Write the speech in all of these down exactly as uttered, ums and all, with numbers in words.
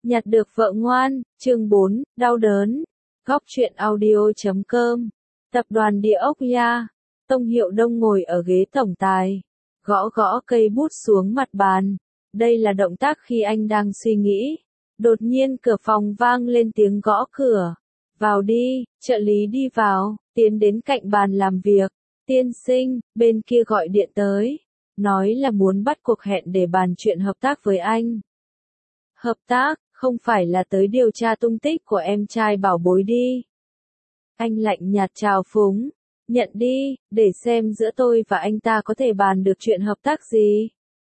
Nhặt được vợ ngoan, chương bốn, đau đớn. Góc truyện audio chấm com. Tập đoàn Địa ốc Ya. Tông Hiệu Đông ngồi ở ghế tổng tài, gõ gõ cây bút xuống mặt bàn. Đây là động tác khi anh đang suy nghĩ. Đột nhiên cửa phòng vang lên tiếng gõ cửa. Vào đi, trợ lý đi vào, tiến đến cạnh bàn làm việc. Tiên sinh, bên kia gọi điện tới. Nói là muốn bắt cuộc hẹn để bàn chuyện hợp tác với anh. Hợp tác, không phải là tới điều tra tung tích của em trai bảo bối đi. Anh lạnh nhạt chào phúng. Nhận đi, để xem giữa tôi và anh ta có thể bàn được chuyện hợp tác gì.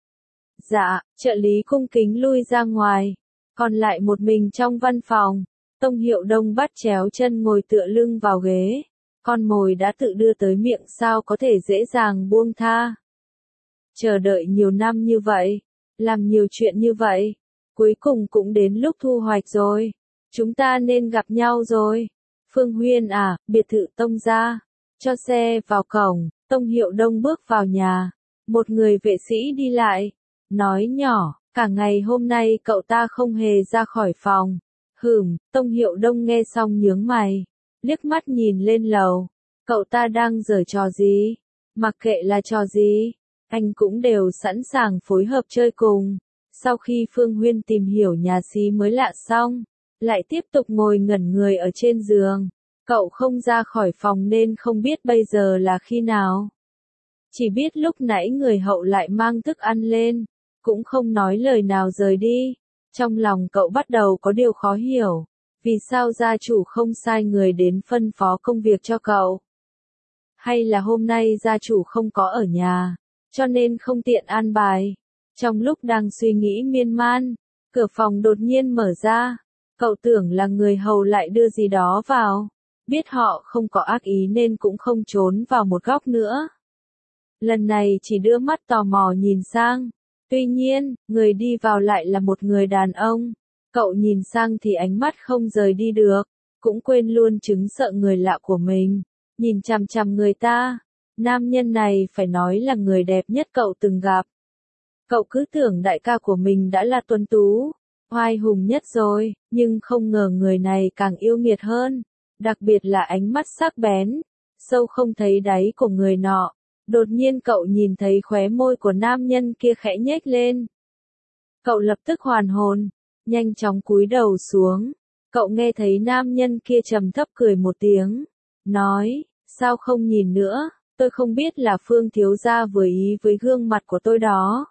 Dạ, trợ lý cung kính lui ra ngoài. Còn lại một mình trong văn phòng. Tông Hiệu Đông bắt chéo chân ngồi tựa lưng vào ghế. Con mồi đã tự đưa tới miệng sao có thể dễ dàng buông tha. Chờ đợi nhiều năm như vậy, làm nhiều chuyện như vậy, cuối cùng cũng đến lúc thu hoạch rồi. Chúng ta nên gặp nhau rồi. Phương Huyên à, biệt thự Tông gia. Cho xe vào cổng, Tông Hiệu Đông bước vào nhà. Một người vệ sĩ đi lại, nói nhỏ, cả ngày hôm nay cậu ta không hề ra khỏi phòng. Hửm, Tông Hiệu Đông nghe xong nhướng mày, liếc mắt nhìn lên lầu. Cậu ta đang giở trò gì? Mặc kệ là trò gì, anh cũng đều sẵn sàng phối hợp chơi cùng. Sau khi Phương Huyên tìm hiểu nhà xí mới lạ xong, lại tiếp tục ngồi ngẩn người ở trên giường. Cậu không ra khỏi phòng nên không biết bây giờ là khi nào. Chỉ biết lúc nãy người hậu lại mang thức ăn lên, cũng không nói lời nào rời đi. Trong lòng cậu bắt đầu có điều khó hiểu, vì sao gia chủ không sai người đến phân phó công việc cho cậu? Hay là hôm nay gia chủ không có ở nhà, cho nên không tiện an bài? Trong lúc đang suy nghĩ miên man, cửa phòng đột nhiên mở ra. Cậu tưởng là người hầu lại đưa gì đó vào. Biết họ không có ác ý nên cũng không trốn vào một góc nữa. Lần này chỉ đưa mắt tò mò nhìn sang. Tuy nhiên, người đi vào lại là một người đàn ông. Cậu nhìn sang thì ánh mắt không rời đi được, cũng quên luôn chứng sợ người lạ của mình. Nhìn chằm chằm người ta, nam nhân này phải nói là người đẹp nhất cậu từng gặp. Cậu cứ tưởng đại ca của mình đã là tuấn tú, oai hùng nhất rồi, nhưng không ngờ người này càng yêu nghiệt hơn. Đặc biệt là ánh mắt sắc bén, sâu không thấy đáy của người nọ. Đột nhiên cậu nhìn thấy khóe môi của nam nhân kia khẽ nhếch lên. Cậu lập tức hoàn hồn, nhanh chóng cúi đầu xuống. Cậu nghe thấy nam nhân kia trầm thấp cười một tiếng, nói, sao không nhìn nữa, tôi không biết là Phương thiếu gia vừa ý với gương mặt của tôi đó.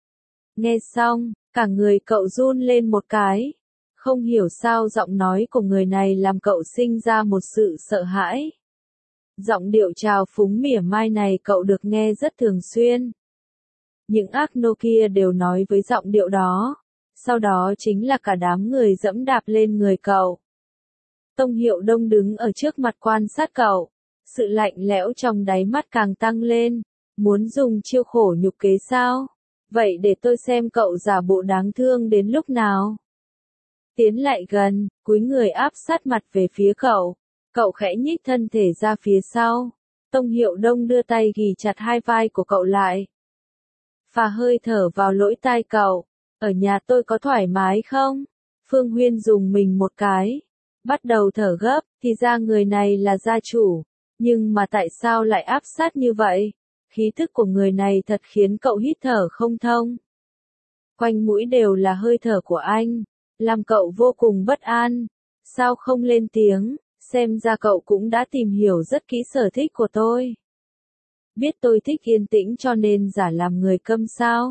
Nghe xong, cả người cậu run lên một cái. Không hiểu sao giọng nói của người này làm cậu sinh ra một sự sợ hãi. Giọng điệu trào phúng mỉa mai này cậu được nghe rất thường xuyên. Những ác nô kia đều nói với giọng điệu đó. Sau đó chính là cả đám người dẫm đạp lên người cậu. Tông Hiệu Đông đứng ở trước mặt quan sát cậu. Sự lạnh lẽo trong đáy mắt càng tăng lên. Muốn dùng chiêu khổ nhục kế sao? Vậy để tôi xem cậu giả bộ đáng thương đến lúc nào. Tiến lại gần, cúi người áp sát mặt về phía cậu. Cậu khẽ nhích thân thể ra phía sau. Tông Hiệu Đông đưa tay ghì chặt hai vai của cậu lại. Phà hơi thở vào lỗ tai cậu. Ở nhà tôi có thoải mái không? Phương Huyên dùng mình một cái. Bắt đầu thở gấp, thì ra người này là gia chủ. Nhưng mà tại sao lại áp sát như vậy? Khí thức của người này thật khiến cậu hít thở không thông. Quanh mũi đều là hơi thở của anh. Làm cậu vô cùng bất an. Sao không lên tiếng? Xem ra cậu cũng đã tìm hiểu rất kỹ sở thích của tôi. Biết tôi thích yên tĩnh cho nên giả làm người câm sao?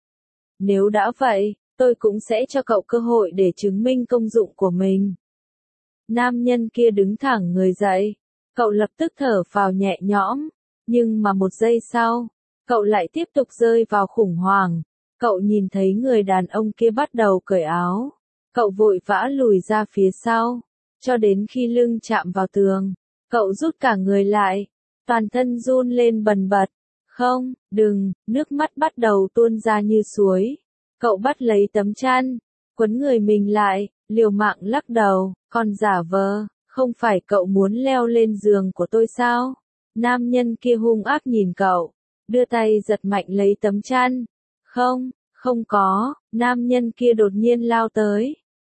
Nếu đã vậy, tôi cũng sẽ cho cậu cơ hội để chứng minh công dụng của mình. Nam nhân kia đứng thẳng người dậy. Cậu lập tức thở phào nhẹ nhõm. Nhưng mà một giây sau, cậu lại tiếp tục rơi vào khủng hoảng. Cậu nhìn thấy người đàn ông kia bắt đầu cởi áo. Cậu vội vã lùi ra phía sau. Cho đến khi lưng chạm vào tường, cậu rút cả người lại, toàn thân run lên bần bật. Không, đừng, nước mắt bắt đầu tuôn ra như suối. Cậu bắt lấy tấm chăn, quấn người mình lại, liều mạng lắc đầu, còn giả vờ, không phải cậu muốn leo lên giường của tôi sao? Nam nhân kia hung ác nhìn cậu, đưa tay giật mạnh lấy tấm chăn. Không, không có, nam nhân kia đột nhiên lao tới.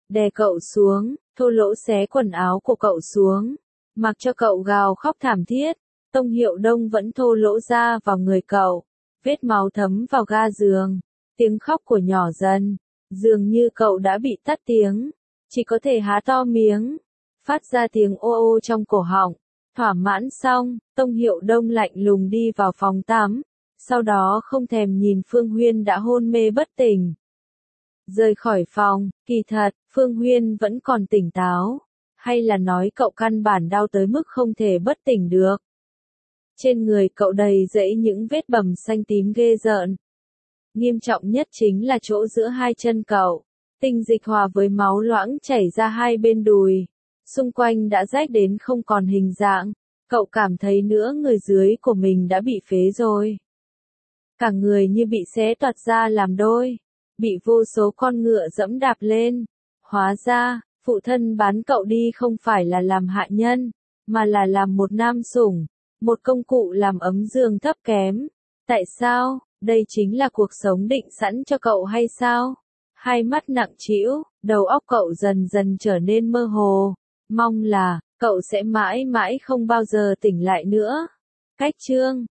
đè cậu xuống, thô lỗ xé quần áo của cậu xuống, mặc cho cậu gào khóc thảm thiết. Tông Hiệu Đông vẫn thô lỗ ra vào người cậu, vết máu thấm vào ga giường, tiếng khóc của nhỏ dần, dường như cậu đã bị tắt tiếng, chỉ có thể há to miếng, phát ra tiếng ô ô trong cổ họng. Thỏa mãn xong, Tông Hiệu Đông lạnh lùng đi vào phòng tắm, sau đó không thèm nhìn Phương Huyên đã hôn mê bất tỉnh. Rời khỏi phòng, kỳ thật, Phương Huyên vẫn còn tỉnh táo, hay là nói cậu căn bản đau tới mức không thể bất tỉnh được. Trên người cậu đầy rẫy những vết bầm xanh tím ghê rợn. Nghiêm trọng nhất chính là chỗ giữa hai chân cậu, tinh dịch hòa với máu loãng chảy ra hai bên đùi, xung quanh đã rách đến không còn hình dạng, cậu cảm thấy nửa người dưới của mình đã bị phế rồi. Cả người như bị xé toạc ra làm đôi, bị vô số con ngựa dẫm đạp lên. Hóa ra, phụ thân bán cậu đi không phải là làm hạ nhân, mà là làm một nam sủng, một công cụ làm ấm giường thấp kém. Tại sao? Đây chính là cuộc sống định sẵn cho cậu hay sao? Hai mắt nặng trĩu, đầu óc cậu dần dần trở nên mơ hồ, mong là cậu sẽ mãi mãi không bao giờ tỉnh lại nữa. Cách chương